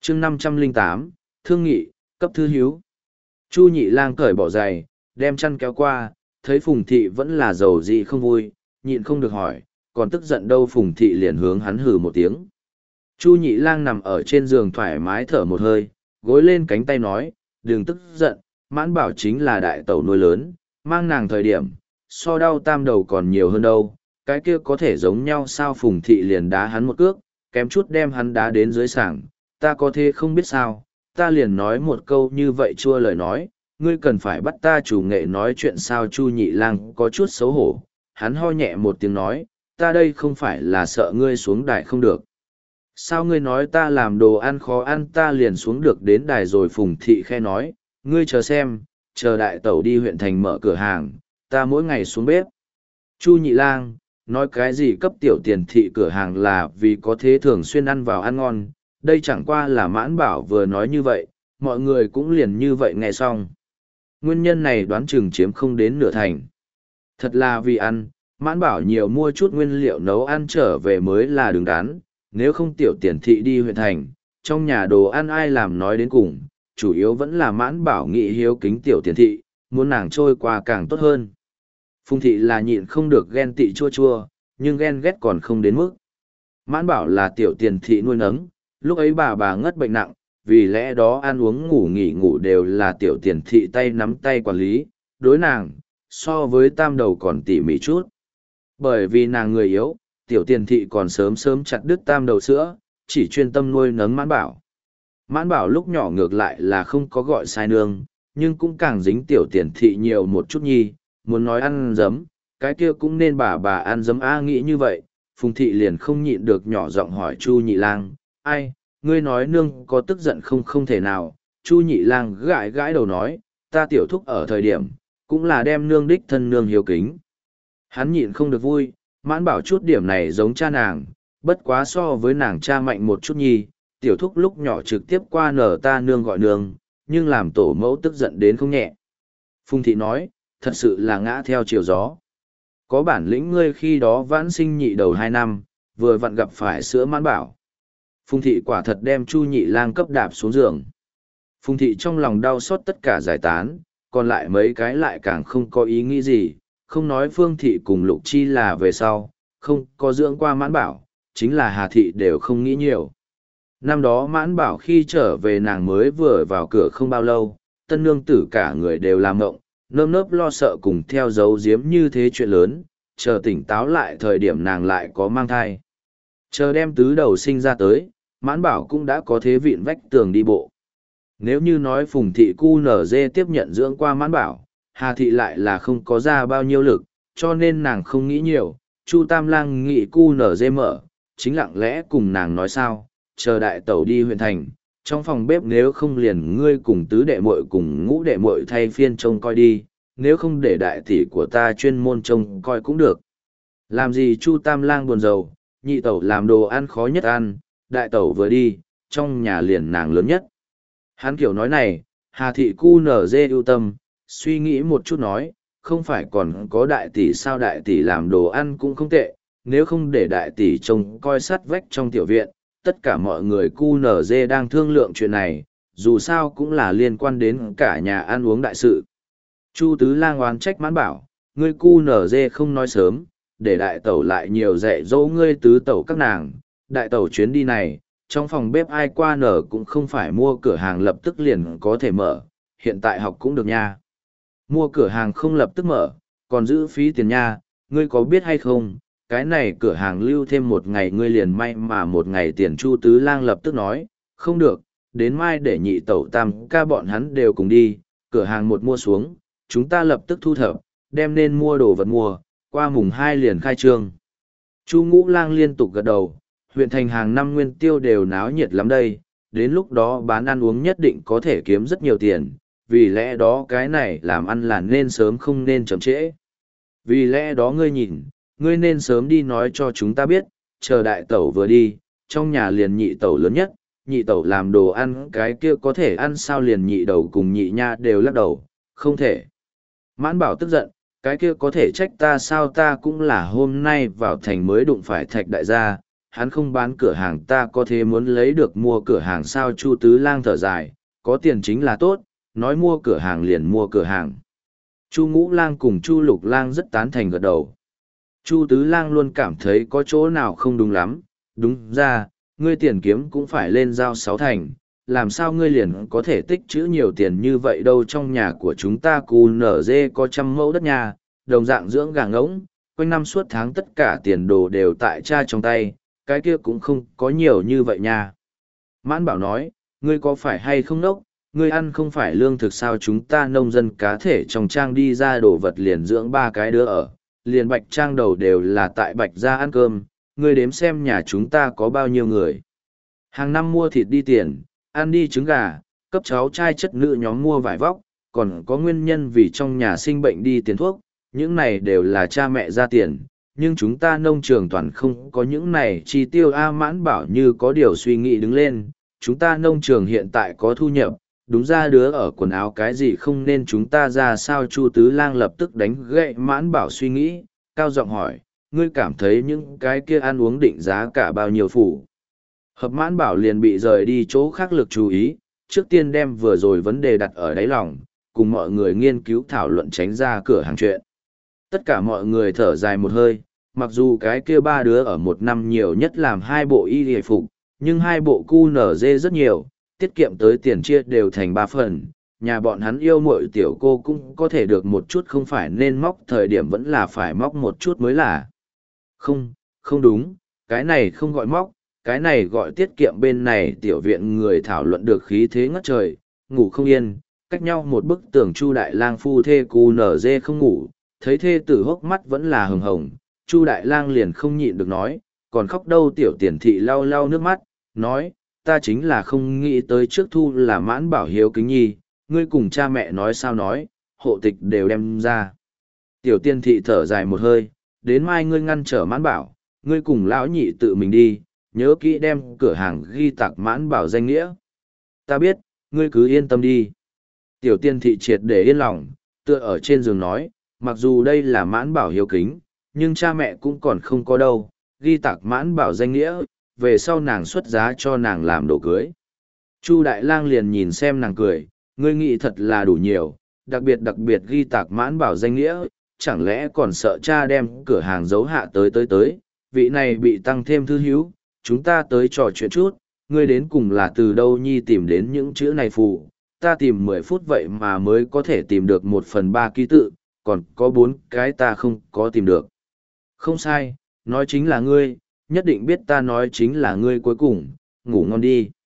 chương 508, thương nghị, cấp thư hiếu. Chu Nhị Lang cởi bỏ giày, đem chăn kéo qua, thấy Phùng Thị vẫn là giàu dị không vui, nhịn không được hỏi, còn tức giận đâu. Phùng Thị liền hướng hắn hừ một tiếng. Chu Nhị Lang nằm ở trên giường thoải mái thở một hơi, gối lên cánh tay nói, đừng tức giận, Mãn Bảo chính là đại tẩu nuôi lớn, mang nàng thời điểm, so đau tam đầu còn nhiều hơn đâu, cái kia có thể giống nhau sao. Phùng Thị liền đá hắn một cước, kém chút đem hắn đá đến dưới sảng. Ta có thế không biết sao, ta liền nói một câu như vậy chua lời nói, ngươi cần phải bắt ta chủ nghệ nói chuyện sao. Chu Nhị Lang có chút xấu hổ, hắn ho nhẹ một tiếng nói, ta đây không phải là sợ ngươi xuống đài không được. Sao ngươi nói ta làm đồ ăn khó ăn ta liền xuống được đến đài rồi. Phùng Thị khe nói, ngươi chờ xem, chờ đại tẩu đi huyện thành mở cửa hàng, ta mỗi ngày xuống bếp. Chu Nhị Lang, nói cái gì cấp tiểu tiền thị cửa hàng là vì có thế thường xuyên ăn vào ăn ngon, đây chẳng qua là Mãn Bảo vừa nói như vậy, mọi người cũng liền như vậy nghe xong. Nguyên nhân này đoán chừng chiếm không đến nửa thành. Thật là vì ăn, Mãn Bảo nhiều mua chút nguyên liệu nấu ăn trở về mới là đứng đắn, nếu không tiểu tiền thị đi huyện thành, trong nhà đồ ăn ai làm nói đến cùng, chủ yếu vẫn là Mãn Bảo nghị hiếu kính tiểu tiền thị, muốn nàng trôi qua càng tốt hơn. Phùng Thị là nhịn không được ghen tị chua chua, nhưng ghen ghét còn không đến mức. Mãn Bảo là tiểu tiền thị nuôi nấng, lúc ấy bà ngất bệnh nặng, vì lẽ đó ăn uống ngủ nghỉ ngủ đều là tiểu tiền thị tay nắm tay quản lý, đối nàng, so với tam đầu còn tỉ mỉ chút. Bởi vì nàng người yếu, tiểu tiền thị còn sớm sớm chặt đứt tam đầu sữa, chỉ chuyên tâm nuôi nấng Mãn Bảo. Mãn Bảo lúc nhỏ ngược lại là không có gọi sai nương, nhưng cũng càng dính tiểu tiền thị nhiều một chút nhi, muốn nói ăn giấm, cái kia cũng nên bà ăn giấm a. Nghĩ như vậy, Phùng Thị liền không nhịn được nhỏ giọng hỏi Chu Nhị Lang, ai, ngươi nói nương có tức giận không? Không thể nào. Chu Nhị Lang gãi gãi đầu nói, ta tiểu thúc ở thời điểm, cũng là đem nương đích thân nương hiếu kính. Hắn nhịn không được vui, Mãn Bảo chút điểm này giống cha nàng, bất quá so với nàng cha mạnh một chút nhi, tiểu thúc lúc nhỏ trực tiếp qua nở ta nương gọi nương, nhưng làm tổ mẫu tức giận đến không nhẹ. Phùng Thị nói, thật sự là ngã theo chiều gió. Có bản lĩnh ngươi khi đó vãn sinh nhị đầu 2 năm, vừa vặn gặp phải sữa Mãn Bảo. Phùng Thị quả thật đem Chu Nhị Lang cấp đạp xuống giường. Phùng Thị trong lòng đau xót tất cả giải tán, còn lại mấy cái lại càng không có ý nghĩ gì, không nói Phương Thị cùng Lục Chi là về sau, không có dưỡng qua Mãn Bảo, chính là Hà Thị đều không nghĩ nhiều. Năm đó Mãn Bảo khi trở về nàng mới vừa vào cửa không bao lâu, tân nương tử cả người đều làm ngộng, nơm nớp lo sợ cùng theo dấu giếm như thế chuyện lớn, chờ tỉnh táo lại thời điểm nàng lại có mang thai. Chờ đem tứ đầu sinh ra tới, Mãn Bảo cũng đã có thế vịn vách tường đi bộ. Nếu như nói Phùng Thị cu nở dê tiếp nhận dưỡng qua Mãn Bảo, Hà Thị lại là không có ra bao nhiêu lực, cho nên nàng không nghĩ nhiều. Chu Tam Lang nghĩ cu nở dê mở, chính lặng lẽ cùng nàng nói sao, chờ đại tẩu đi huyện thành, trong phòng bếp nếu không liền ngươi cùng tứ đệ muội cùng ngũ đệ muội thay phiên trông coi đi, nếu không để đại tỷ của ta chuyên môn trông coi cũng được. Làm gì Chu Tam Lang buồn rầu, nhị tẩu làm đồ ăn khó nhất ăn, đại tẩu vừa đi, trong nhà liền nàng lớn nhất. Hắn kiểu nói này, Hà Thị cu nở dê ưu tâm, suy nghĩ một chút nói, không phải còn có đại tỷ sao, đại tỷ làm đồ ăn cũng không tệ, nếu không để đại tỷ trông coi sát vách trong tiểu viện, tất cả mọi người cu nở dê đang thương lượng chuyện này, dù sao cũng là liên quan đến cả nhà ăn uống đại sự. Chu Tứ Lang oán trách Mãn Bảo, ngươi cu nở dê không nói sớm, để đại tẩu lại nhiều dạy dỗ ngươi tứ tẩu các nàng, đại tẩu chuyến đi này, trong phòng bếp ai qua nở cũng không phải mua cửa hàng lập tức liền có thể mở, hiện tại học cũng được nha. Mua cửa hàng không lập tức mở, còn giữ phí tiền nha, ngươi có biết hay không, cái này cửa hàng lưu thêm 1 ngày ngươi liền may mà 1 ngày tiền. Chu Tứ Lang lập tức nói, không được, đến mai để nhị tẩu tam ca bọn hắn đều cùng đi, cửa hàng một mua xuống, chúng ta lập tức thu thập, đem nên mua đồ vật mua, qua mùng 2 liền khai trương. Chu Ngũ Lang liên tục gật đầu, huyện thành hàng năm nguyên tiêu đều náo nhiệt lắm đây, đến lúc đó bán ăn uống nhất định có thể kiếm rất nhiều tiền, vì lẽ đó cái này làm ăn là nên sớm không nên chậm trễ. Vì lẽ đó ngươi nhìn, ngươi nên sớm đi nói cho chúng ta biết, chờ đại tẩu vừa đi, trong nhà liền nhị tẩu lớn nhất, nhị tẩu làm đồ ăn cái kia có thể ăn sao, liền nhị đầu cùng nhị nha đều lắc đầu, không thể. Mãn Bảo tức giận, cái kia có thể trách ta sao, ta cũng là hôm nay vào thành mới đụng phải Thạch đại gia, hắn không bán cửa hàng ta có thể muốn lấy được mua cửa hàng sao? Chu Tứ Lang thở dài, có tiền chính là tốt, nói mua cửa hàng liền mua cửa hàng. Chu Ngũ Lang cùng Chu Lục Lang rất tán thành gật đầu. Chu Tứ Lang luôn cảm thấy có chỗ nào không đúng lắm, đúng ra, ngươi tiền kiếm cũng phải lên giao 6 thành, làm sao ngươi liền có thể tích trữ nhiều tiền như vậy đâu? Trong nhà của chúng ta cù nở dê có 100 mẫu đất nhà, đồng dạng dưỡng gà ngỗng, quanh năm suốt tháng tất cả tiền đồ đều tại cha trong tay, cái kia cũng không có nhiều như vậy nha. Mãn Bảo nói, ngươi có phải hay không nốc, ngươi ăn không phải lương thực sao? Chúng ta nông dân cá thể trong trang đi ra đồ vật liền dưỡng 3 cái đứa ở, liền Bạch Trang đầu đều là tại Bạch gia ăn cơm, ngươi đếm xem nhà chúng ta có bao nhiêu người. Hàng năm mua thịt đi tiền, ăn đi trứng gà, cấp cháu trai chất nữ nhóm mua vải vóc, còn có nguyên nhân vì trong nhà sinh bệnh đi tiền thuốc, những này đều là cha mẹ ra tiền, nhưng chúng ta nông trường toàn không có những này chi tiêu. Mãn Bảo như có điều suy nghĩ đứng lên, chúng ta nông trường hiện tại có thu nhập, đúng ra đứa ở quần áo cái gì không nên chúng ta ra sao? Chu Tứ Lang lập tức đánh gậy Mãn Bảo suy nghĩ, cao giọng hỏi, ngươi cảm thấy những cái kia ăn uống định giá cả bao nhiêu phủ? Hợp? Mãn Bảo liền bị rời đi chỗ khác lực chú ý, trước tiên đem vừa rồi vấn đề đặt ở đáy lòng, cùng mọi người nghiên cứu thảo luận tránh ra cửa hàng chuyện. Tất cả mọi người thở dài một hơi, mặc dù cái kia 3 đứa ở một năm nhiều nhất làm 2 bộ y hề phục, nhưng 2 bộ cu nở dê rất nhiều, tiết kiệm tới tiền chia đều thành 3 phần. Nhà bọn hắn yêu muội tiểu cô cũng có thể được một chút, không phải nên móc thời điểm vẫn là phải móc một chút mới là. Không, không đúng, cái này không gọi móc, cái này gọi tiết kiệm. Bên này tiểu viện người thảo luận được khí thế ngất trời, ngủ không yên, cách nhau một bức tường Chu Đại Lang phu thê cu nở dê không ngủ, thấy thê tử hốc mắt vẫn là hừng hồng, Chu Đại Lang liền không nhịn được nói, còn khóc đâu? Tiểu Tiền Thị lau lau nước mắt, nói, ta chính là không nghĩ tới trước thu là Mãn Bảo hiếu kính nhi, ngươi cùng cha mẹ nói sao nói, hộ tịch đều đem ra. Tiểu Tiên Thị thở dài một hơi, đến mai ngươi ngăn trở Mãn Bảo, ngươi cùng lão nhị tự mình đi, nhớ kỹ đem cửa hàng ghi tạc Mãn Bảo danh nghĩa. Ta biết, ngươi cứ yên tâm đi. Tiểu Tiên Thị triệt để yên lòng, tựa ở trên giường nói, mặc dù đây là Mãn Bảo hiếu kính, nhưng cha mẹ cũng còn không có đâu, ghi tạc Mãn Bảo danh nghĩa, về sau nàng xuất giá cho nàng làm đồ cưới. Chu Đại Lang liền nhìn xem nàng cười, ngươi nghĩ thật là đủ nhiều, đặc biệt ghi tạc Mãn Bảo danh nghĩa, chẳng lẽ còn sợ cha đem cửa hàng giấu hạ tới, vị này bị tăng thêm thư hữu, chúng ta tới trò chuyện chút, ngươi đến cùng là từ đâu nhi tìm đến những chữ này phù, ta tìm 10 phút vậy mà mới có thể tìm được 1/3 ký tự, còn có 4 cái ta không có tìm được. Không sai, nói chính là ngươi, nhất định biết ta nói chính là ngươi. Cuối cùng, ngủ ngon đi.